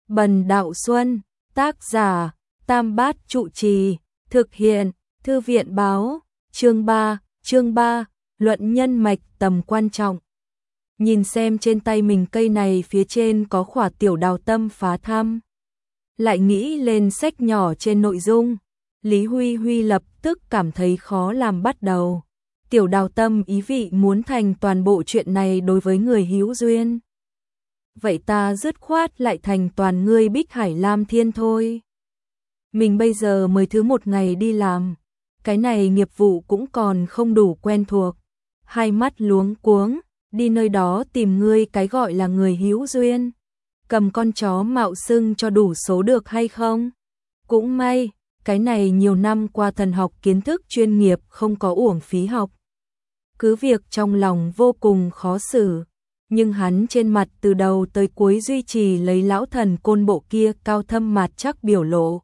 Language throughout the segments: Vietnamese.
Bần Đạo Xuân, tác giả, Tam Bát Trụ Trì, thực hiện, Thư viện báo, chương 3, luận nhân mạch tầm quan trọng. Nhìn xem trên tay mình cây này phía trên có khỏa tiểu đào tâm phá thăm. Lại nghĩ lên sách nhỏ trên nội dung, Lý Huy Huy lập tức cảm thấy khó làm bắt đầu. Tiểu đào tâm ý vị muốn thành toàn bộ chuyện này đối với người hữu duyên. Vậy ta dứt khoát lại thành toàn ngươi Bích Hải Lam Thiên thôi. Mình bây giờ mới thứ một ngày đi làm, cái này nghiệp vụ cũng còn không đủ quen thuộc. Hai mắt luống cuống, đi nơi đó tìm ngươi cái gọi là người hữu duyên. Cầm con chó mạo xưng cho đủ số được hay không? Cũng may, cái này nhiều năm qua thần học kiến thức chuyên nghiệp không có uổng phí học. Cứ việc trong lòng vô cùng khó xử, nhưng hắn trên mặt từ đầu tới cuối duy trì lấy lão thần côn bộ kia cao thâm mạt chắc biểu lộ.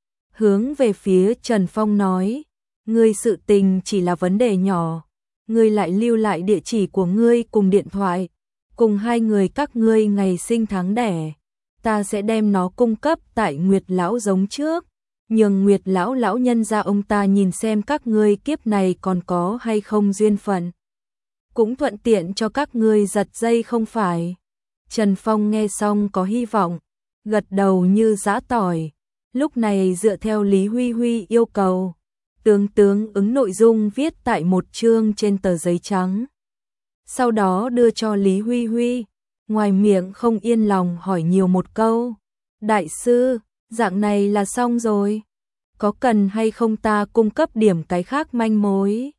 Hướng về phía Trần Phong nói, ngươi sự tình chỉ là vấn đề nhỏ, ngươi lại lưu lại địa chỉ của ngươi cùng điện thoại, cùng hai người các ngươi ngày sinh tháng đẻ, ta sẽ đem nó cung cấp tại Nguyệt lão giống trước, nhường Nguyệt lão lão nhân ra ông ta nhìn xem các ngươi kiếp này còn có hay không duyên phận. Cũng thuận tiện cho các ngươi giật dây không phải. Trần Phong nghe xong có hy vọng, gật đầu như giã tỏi. Lúc này dựa theo Lý Huy Huy yêu cầu, tướng ứng nội dung viết tại một chương trên tờ giấy trắng. Sau đó đưa cho Lý Huy Huy, ngoài miệng không yên lòng hỏi nhiều một câu. Đại sư, dạng này là xong rồi. Có cần hay không ta cung cấp điểm cái khác manh mối?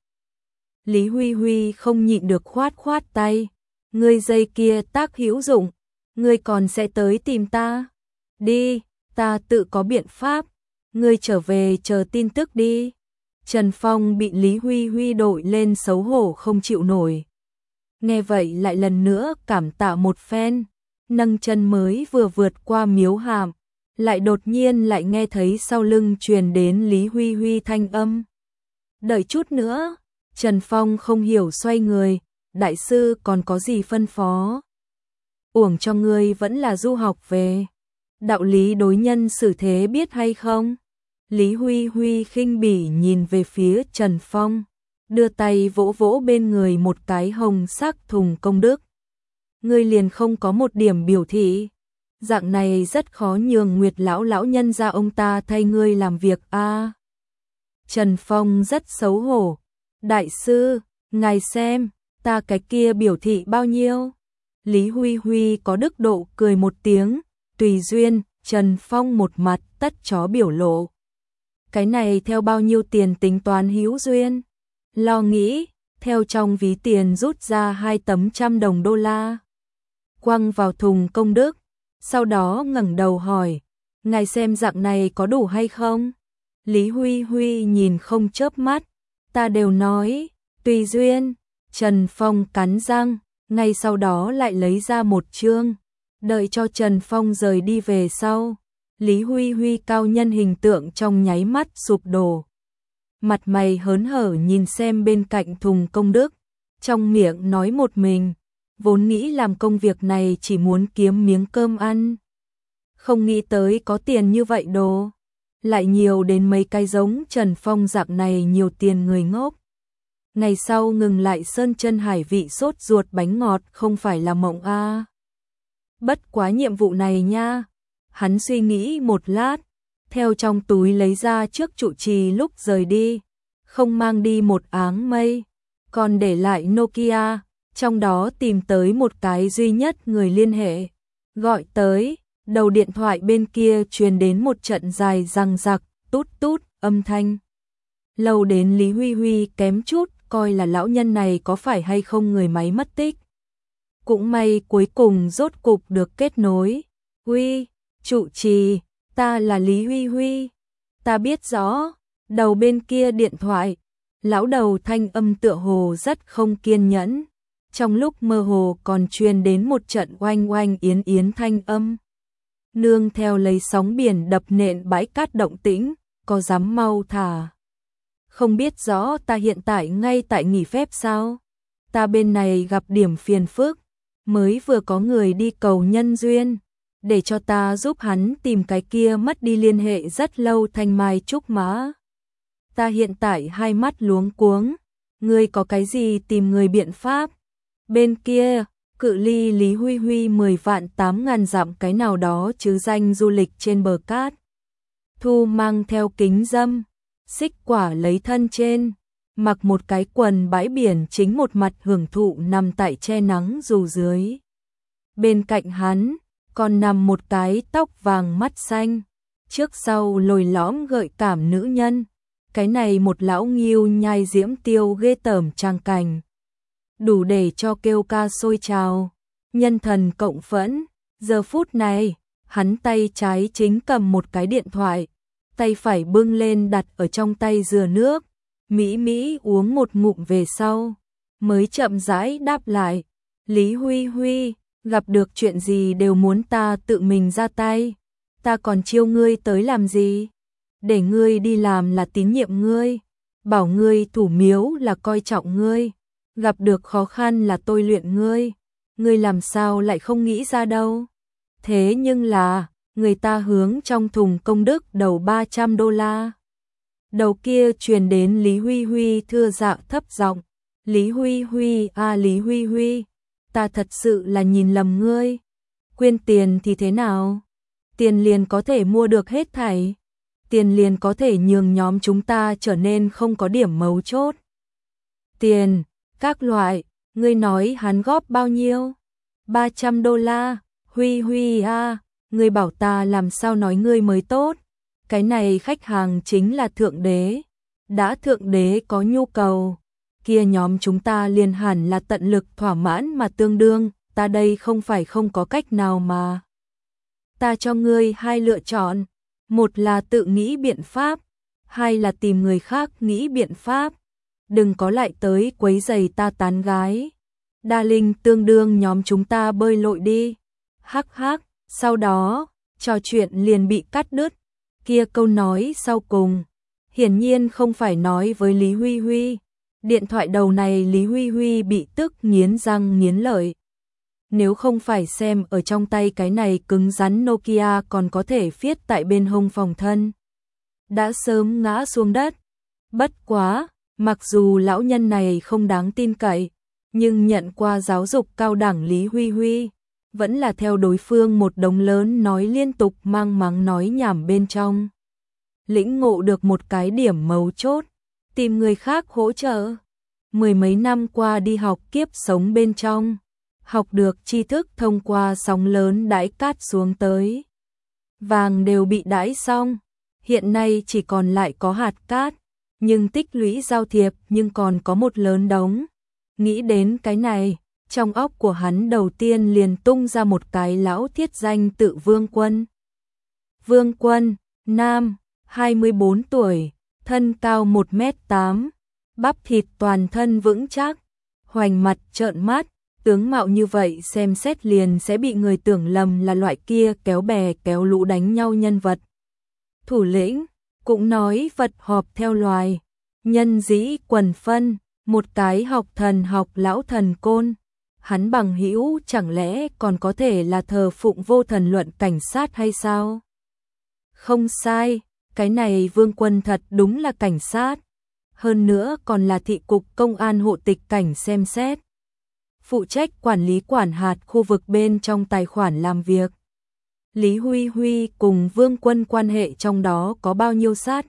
Lý Huy Huy không nhịn được khoát tay. Ngươi dây kia tác hữu dụng, ngươi còn sẽ tới tìm ta. Đi, ta tự có biện pháp, ngươi trở về chờ tin tức đi. Trần Phong bị Lý Huy Huy đội lên xấu hổ không chịu nổi. Nghe vậy lại lần nữa cảm tạ một phen, nâng chân mới vừa vượt qua miếu hàm, lại đột nhiên lại nghe thấy sau lưng truyền đến Lý Huy Huy thanh âm. Đợi chút nữa. Trần Phong không hiểu xoay người, đại sư còn có gì phân phó? Uổng cho ngươi vẫn là du học về. Đạo lý đối nhân xử thế biết hay không? Lý Huy Huy khinh bỉ nhìn về phía Trần Phong, đưa tay vỗ vỗ bên người một cái hồng sắc thùng công đức. Ngươi liền không có một điểm biểu thị. Dạng này rất khó nhường Nguyệt lão lão nhân ra ông ta thay ngươi làm việc a. Trần Phong rất xấu hổ. Đại sư, ngài xem, ta cái kia biểu thị bao nhiêu? Lý Huy Huy có đức độ cười một tiếng, tùy duyên, Trần Phong một mặt tất chó biểu lộ. Cái này theo bao nhiêu tiền tính toán hữu duyên? Lo nghĩ, theo trong ví tiền rút ra 2 tấm $100 quăng vào thùng công đức, sau đó ngẩng đầu hỏi, ngài xem dạng này có đủ hay không? Lý Huy Huy nhìn không chớp mắt. Ta đều nói, tùy duyên. Trần Phong cắn răng, ngay sau đó lại lấy ra một chương. Đợi cho Trần Phong rời đi về sau, Lý Huy Huy cao nhân hình tượng trong nháy mắt sụp đổ. Mặt mày hớn hở nhìn xem bên cạnh thùng công đức, trong miệng nói một mình, vốn nghĩ làm công việc này chỉ muốn kiếm miếng cơm ăn. Không nghĩ tới có tiền như vậy đồ. Lại nhiều đến mấy cái giống Trần Phong dạng này nhiều tiền người ngốc. Ngày sau ngừng lại sơn chân hải vị sốt ruột bánh ngọt không phải là mộng a. Bất quá nhiệm vụ này nha. Hắn suy nghĩ một lát, theo trong túi lấy ra trước trụ trì lúc rời đi, không mang đi một áng mây, còn để lại Nokia, trong đó tìm tới một cái duy nhất người liên hệ, gọi tới. Đầu điện thoại bên kia truyền đến một trận dài răng rặc, tút tút, âm thanh. Lâu đến Lý Huy Huy kém chút, coi là lão nhân này có phải hay không người máy mất tích. Cũng may cuối cùng rốt cục được kết nối. Huy, trụ trì, ta là Lý Huy Huy. Ta biết rõ, đầu bên kia điện thoại, lão đầu thanh âm tựa hồ rất không kiên nhẫn. Trong lúc mơ hồ còn truyền đến một trận oanh oanh yến yến thanh âm. Nương theo lấy sóng biển đập nện bãi cát động tĩnh, có dám mau thả. Không biết rõ ta hiện tại ngay tại nghỉ phép sao? Ta bên này gặp điểm phiền phức, mới vừa có người đi cầu nhân duyên, để cho ta giúp hắn tìm cái kia mất đi liên hệ rất lâu thanh mai trúc mã. Ta hiện tại hai mắt luống cuống, ngươi có cái gì tìm người biện pháp? Bên kia, cự ly Lý Huy Huy 10 vạn 8.000 dặm cái nào đó chứ danh du lịch trên bờ cát. Thu mang theo kính dâm, xích quả lấy thân trên, mặc một cái quần bãi biển chính một mặt hưởng thụ nằm tại che nắng dù dưới. Bên cạnh hắn, còn nằm một cái tóc vàng mắt xanh, trước sau lồi lõm gợi cảm nữ nhân. Cái này một lão nghiêu nhai diễm tiêu ghê tởm trang cảnh. Đủ để cho kêu ca sôi trào, nhân thần cộng phẫn. Giờ phút này, hắn tay trái chính cầm một cái điện thoại, tay phải bưng lên đặt ở trong tay dừa nước. Mỹ Mỹ uống một ngụm về sau, mới chậm rãi đáp lại. Lý Huy Huy, gặp được chuyện gì đều muốn ta tự mình ra tay. Ta còn chiêu ngươi tới làm gì? Để ngươi đi làm là tín nhiệm ngươi, bảo ngươi thủ miếu là coi trọng ngươi, gặp được khó khăn là tôi luyện ngươi làm sao lại không nghĩ ra đâu. Thế nhưng là, người ta hướng trong thùng công đức đầu $300. Đầu kia truyền đến Lý Huy Huy thưa dạ thấp giọng. Lý Huy Huy à, Lý Huy Huy, ta thật sự là nhìn lầm ngươi. Quyên tiền thì thế nào? Tiền liền có thể mua được hết thảy. Tiền liền có thể nhường nhóm chúng ta trở nên không có điểm mấu chốt. Tiền, các loại, ngươi nói hắn góp bao nhiêu? $300. Huy Huy à, ngươi bảo ta làm sao nói ngươi mới tốt. Cái này khách hàng chính là thượng đế. Đã thượng đế có nhu cầu, kia nhóm chúng ta liền hẳn là tận lực thỏa mãn mà tương đương. Ta đây không phải không có cách nào mà. Ta cho ngươi hai lựa chọn. Một là tự nghĩ biện pháp, hai là tìm người khác nghĩ biện pháp. Đừng có lại tới quấy rầy ta tán gái. Đa Linh tương đương nhóm chúng ta bơi lội đi. Hắc hắc, sau đó, trò chuyện liền bị cắt đứt. Kia câu nói sau cùng, hiển nhiên không phải nói với Lý Huy Huy. Điện thoại đầu này Lý Huy Huy bị tức nghiến răng nghiến lợi. Nếu không phải xem ở trong tay cái này cứng rắn Nokia còn có thể viết tại bên hông phòng thân, đã sớm ngã xuống đất. Bất quá, mặc dù lão nhân này không đáng tin cậy, nhưng nhận qua giáo dục cao đẳng Lý Huy Huy, vẫn là theo đối phương một đống lớn nói liên tục mang mắng nói nhảm bên trong. Lĩnh ngộ được một cái điểm mấu chốt, tìm người khác hỗ trợ. Mười mấy năm qua đi học kiếp sống bên trong, học được tri thức thông qua sóng lớn đãi cát xuống tới. Vàng đều bị đãi xong, hiện nay chỉ còn lại có hạt cát, nhưng tích lũy giao thiệp nhưng còn có một lớn đống. Nghĩ đến cái này, trong óc của hắn đầu tiên liền tung ra một cái lão thiết danh tự Vương Quân. Vương Quân, nam, 24 tuổi, thân cao 1m8, bắp thịt toàn thân vững chắc, hoành mặt trợn mắt. Tướng mạo như vậy xem xét liền sẽ bị người tưởng lầm là loại kia kéo bè kéo lũ đánh nhau nhân vật. Thủ lĩnh, cũng nói vật họp theo loài, nhân dĩ quần phân, một cái học thần học lão thần côn. Hắn bằng hữu chẳng lẽ còn có thể là thờ phụng vô thần luận cảnh sát hay sao? Không sai, cái này Vương Quân thật đúng là cảnh sát. Hơn nữa còn là thị cục công an hộ tịch cảnh xem xét. Phụ trách quản lý quản hạt khu vực bên trong tài khoản làm việc. Lý Huy Huy cùng Vương Quân quan hệ trong đó có bao nhiêu sát?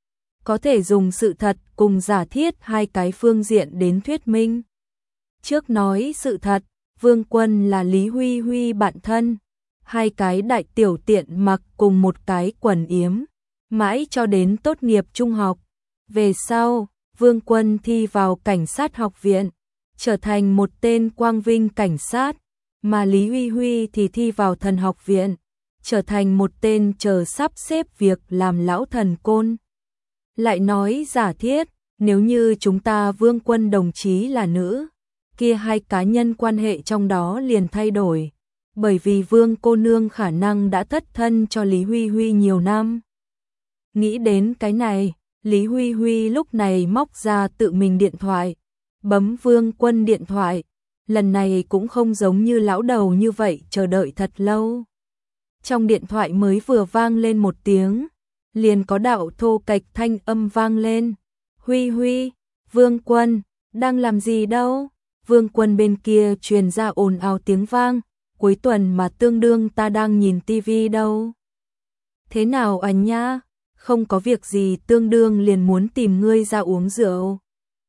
Có thể dùng sự thật cùng giả thiết hai cái phương diện đến thuyết minh. Trước nói sự thật, Vương Quân là Lý Huy Huy bạn thân. Hai cái đại tiểu tiện mặc cùng một cái quần yếm. Mãi cho đến tốt nghiệp trung học. Về sau, Vương Quân thi vào cảnh sát học viện, trở thành một tên quang vinh cảnh sát, mà Lý Huy Huy thì thi vào thần học viện, trở thành một tên chờ sắp xếp việc làm lão thần côn. Lại nói giả thiết, nếu như chúng ta Vương Quân đồng chí là nữ, kia hai cá nhân quan hệ trong đó liền thay đổi, bởi vì Vương cô nương khả năng đã thất thân cho Lý Huy Huy nhiều năm. Nghĩ đến cái này, Lý Huy Huy lúc này móc ra tự mình điện thoại, bấm Vương Quân điện thoại, lần này cũng không giống như lão đầu như vậy chờ đợi thật lâu. Trong điện thoại mới vừa vang lên một tiếng, liền có đạo thô kệch thanh âm vang lên. Huy Huy, Vương Quân, đang làm gì đâu? Vương Quân bên kia truyền ra ồn ào tiếng vang. Cuối tuần mà tương đương ta đang nhìn tivi đâu. Thế nào anh nhá? Không có việc gì, tương đương liền muốn tìm ngươi ra uống rượu.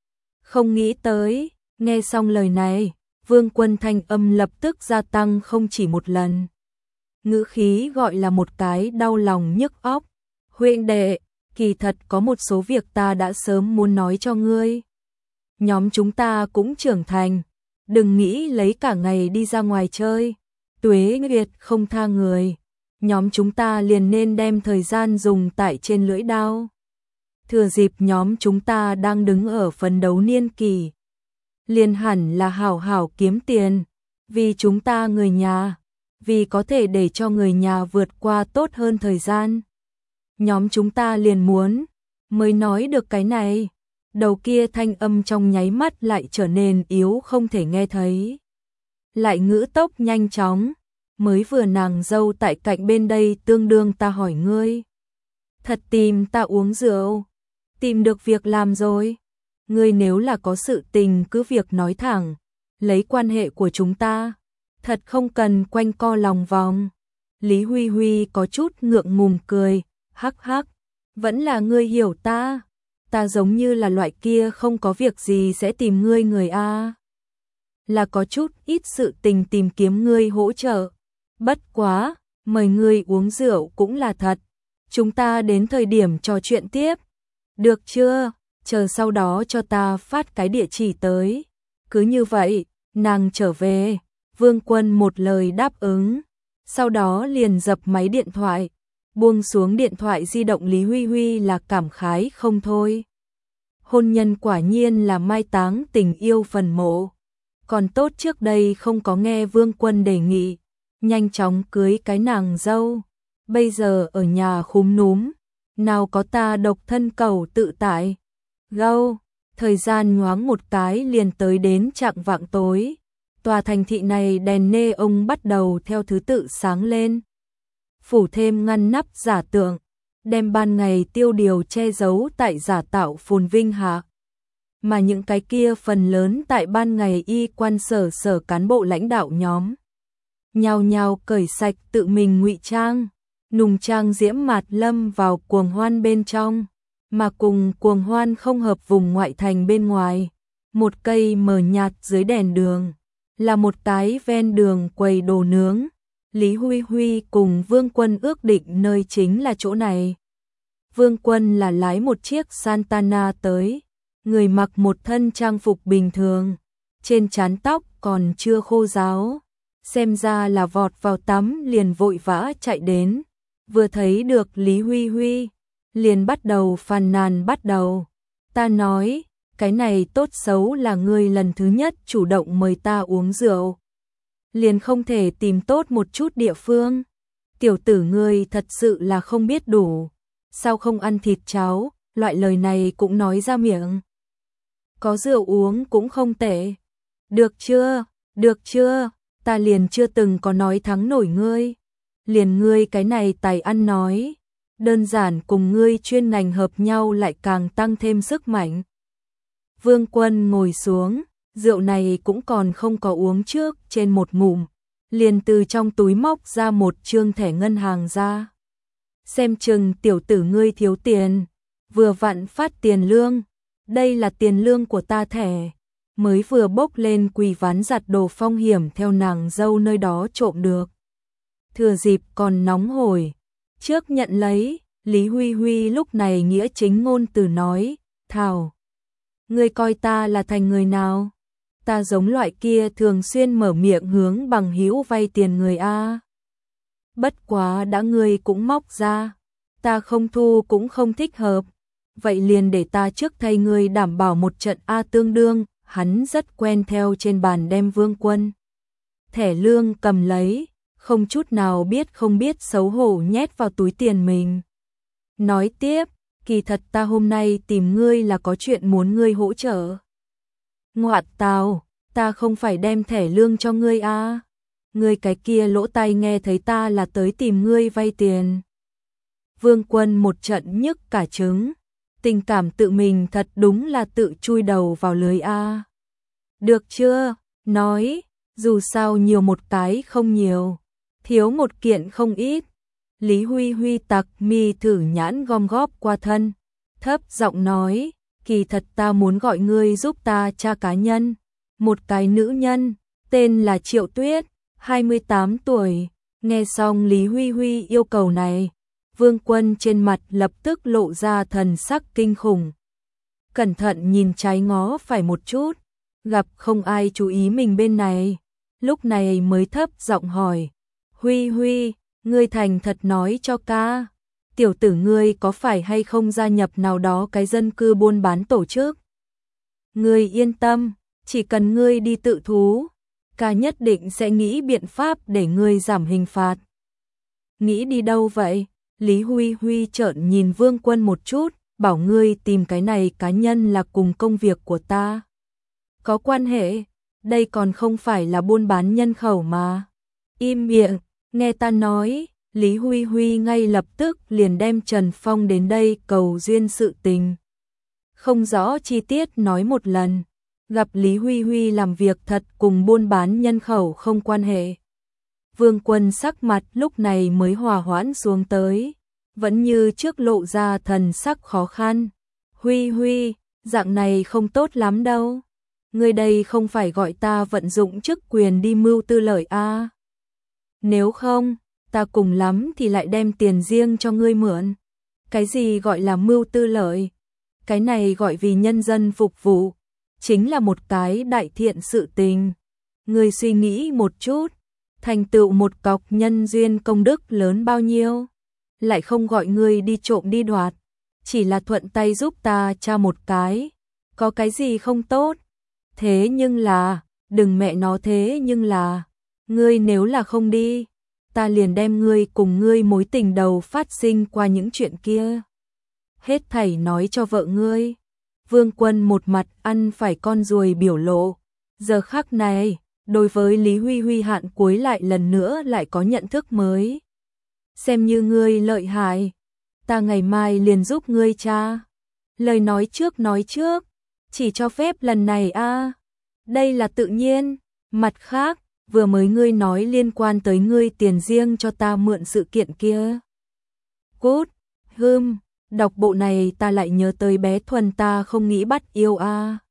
Không nghĩ tới, nghe xong lời này, Vương Quân thanh âm lập tức gia tăng không chỉ một lần. Ngữ khí gọi là một cái đau lòng nhức óc. Huynh đệ, kỳ thật có một số việc ta đã sớm muốn nói cho ngươi. Nhóm chúng ta cũng trưởng thành, đừng nghĩ lấy cả ngày đi ra ngoài chơi. Tuế Nguyệt không tha người, nhóm chúng ta liền nên đem thời gian dùng tại trên lưỡi đao. Thừa dịp nhóm chúng ta đang đứng ở phấn đấu niên kỳ, liền hẳn là hảo hảo kiếm tiền, vì chúng ta người nhà, vì có thể để cho người nhà vượt qua tốt hơn thời gian. Nhóm chúng ta liền muốn, mới nói được cái này, đầu kia thanh âm trong nháy mắt lại trở nên yếu không thể nghe thấy. Lại ngữ tốc nhanh chóng, mới vừa nàng dâu tại cạnh bên đây tương đương ta hỏi ngươi. Thật tìm ta uống rượu, tìm được việc làm rồi. Ngươi nếu là có sự tình cứ việc nói thẳng, lấy quan hệ của chúng ta, thật không cần quanh co lòng vòng. Lý Huy Huy có chút ngượng ngùng cười, hắc hắc, vẫn là ngươi hiểu ta. Ta giống như là loại kia không có việc gì sẽ tìm ngươi người a. Là có chút ít sự tình tìm kiếm ngươi hỗ trợ. Bất quá, mời ngươi uống rượu cũng là thật. Chúng ta đến thời điểm trò chuyện tiếp. Được chưa? Chờ sau đó cho ta phát cái địa chỉ tới. Cứ như vậy, nàng trở về. Vương Quân một lời đáp ứng. Sau đó liền dập máy điện thoại. Buông xuống điện thoại di động, Lý Huy Huy là cảm khái không thôi. Hôn nhân quả nhiên là mai táng tình yêu phần mộ. Còn tốt trước đây không có nghe Vương Quân đề nghị, nhanh chóng cưới cái nàng dâu. Bây giờ ở nhà khúm núm, nào có ta độc thân cầu tự tại. Gâu, thời gian nhoáng một cái liền tới đến chạng vạng tối. Tòa thành thị này đèn nê ông bắt đầu theo thứ tự sáng lên. Phủ thêm ngăn nắp giả tượng, đem ban ngày tiêu điều che giấu tại giả tạo phồn vinh hạ. Mà những cái kia phần lớn tại ban ngày y quan sở cán bộ lãnh đạo nhóm. Nhao nhao cởi sạch tự mình ngụy trang, nùng trang diễm mạt lâm vào cuồng hoan bên trong. Mà cùng cuồng hoan không hợp vùng ngoại thành bên ngoài. Một cây mờ nhạt dưới đèn đường, là một cái ven đường quầy đồ nướng. Lý Huy Huy cùng Vương Quân ước định nơi chính là chỗ này. Vương Quân là lái một chiếc Santana tới, người mặc một thân trang phục bình thường, trên trán tóc còn chưa khô ráo, xem ra là vọt vào tắm liền vội vã chạy đến, vừa thấy được Lý Huy Huy, liền bắt đầu phàn nàn bắt đầu. Ta nói, cái này tốt xấu là ngươi lần thứ nhất chủ động mời ta uống rượu. Liền không thể tìm tốt một chút địa phương. Tiểu tử ngươi thật sự là không biết đủ. Sao không ăn thịt cháo, loại lời này cũng nói ra miệng. Có rượu uống cũng không tệ. Được chưa, ta liền chưa từng có nói thắng nổi ngươi. Liền ngươi cái này tài ăn nói. Đơn giản cùng ngươi chuyên ngành hợp nhau lại càng tăng thêm sức mạnh. Vương Quân ngồi xuống. Rượu này cũng còn không có uống trước, trên một ngụm, liền từ trong túi móc ra một trương thẻ ngân hàng ra. Xem chừng tiểu tử ngươi thiếu tiền, vừa vặn phát tiền lương, đây là tiền lương của ta thẻ, mới vừa bốc lên quỳ ván giặt đồ phong hiểm theo nàng dâu nơi đó trộm được. Thừa dịp còn nóng hổi, trước nhận lấy, Lý Huy Huy lúc này nghĩa chính ngôn từ nói, Thảo, ngươi coi ta là thành người nào? Ta giống loại kia thường xuyên mở miệng hướng bằng hữu vay tiền người a. Bất quá đã ngươi cũng móc ra, ta không thu cũng không thích hợp, vậy liền để ta trước thay ngươi đảm bảo một trận a. Tương đương, hắn rất quen theo trên bàn đem Vương Quân thẻ lương cầm lấy, không chút nào không biết xấu hổ nhét vào túi tiền mình. Nói tiếp, kỳ thật ta hôm nay tìm ngươi là có chuyện muốn ngươi hỗ trợ. Ngoạn tào, ta không phải đem thẻ lương cho ngươi à? ngươi cái kia lỗ tai nghe thấy ta là tới tìm ngươi vay tiền. Vương Quân một trận nhức cả trứng, tình cảm tự mình thật đúng là tự chui đầu vào lưới a. Được chưa, nói, dù sao nhiều một cái không nhiều, thiếu một kiện không ít. Lý Huy Huy tặc mi thử nhãn gom góp qua thân, thấp giọng nói, kỳ thật ta muốn gọi ngươi giúp ta tra cá nhân, một cái nữ nhân, tên là Triệu Tuyết, 28 tuổi. Nghe xong Lý Huy Huy yêu cầu này, Vương Quân trên mặt lập tức lộ ra thần sắc kinh khủng. Cẩn thận nhìn trái ngó phải một chút, gặp không ai chú ý mình bên này, lúc này mới thấp giọng hỏi, Huy Huy, ngươi thành thật nói cho ca, tiểu tử ngươi có phải hay không gia nhập nào đó cái dân cư buôn bán tổ chức? Ngươi yên tâm, chỉ cần ngươi đi tự thú, ca nhất định sẽ nghĩ biện pháp để ngươi giảm hình phạt. Nghĩ đi đâu vậy? Lý Huy Huy trợn nhìn Vương Quân một chút, bảo ngươi tìm cái này cá nhân là cùng công việc của ta có quan hệ, đây còn không phải là buôn bán nhân khẩu mà. Im miệng, nghe ta nói. Lý Huy Huy ngay lập tức liền đem Trần Phong đến đây cầu duyên sự tình. Không rõ chi tiết nói một lần, gặp Lý Huy Huy làm việc thật cùng buôn bán nhân khẩu không quan hệ. Vương Quân sắc mặt lúc này mới hòa hoãn xuống tới, vẫn như trước lộ ra thần sắc khó khăn. Huy Huy, dạng này không tốt lắm đâu. Ngươi đây không phải gọi ta vận dụng chức quyền đi mưu tư lợi a? Nếu không, ta cùng lắm thì lại đem tiền riêng cho ngươi mượn. Cái gì gọi là mưu tư lợi? Cái này gọi vì nhân dân phục vụ, chính là một cái đại thiện sự tình. Ngươi suy nghĩ một chút, thành tựu một cọc nhân duyên công đức lớn bao nhiêu, lại không gọi ngươi đi trộm đi đoạt, chỉ là thuận tay giúp ta tra một cái, có cái gì không tốt? Thế nhưng là, đừng mẹ nó thế nhưng là, ngươi nếu là không đi, ta liền đem ngươi cùng ngươi mối tình đầu phát sinh qua những chuyện kia hết thảy nói cho vợ ngươi. Vương Quân một mặt ăn phải con ruồi biểu lộ, giờ khắc này, đối với Lý Huy Huy hạn cuối lại lần nữa lại có nhận thức mới. Xem như ngươi lợi hại, ta ngày mai liền giúp ngươi tra. Lời nói trước, chỉ cho phép lần này a. Đây là tự nhiên, mặt khác, vừa mới ngươi nói liên quan tới ngươi tiền riêng cho ta mượn sự kiện kia. Cút, đọc bộ này ta lại nhớ tới bé Thuần ta không nghĩ bắt yêu a.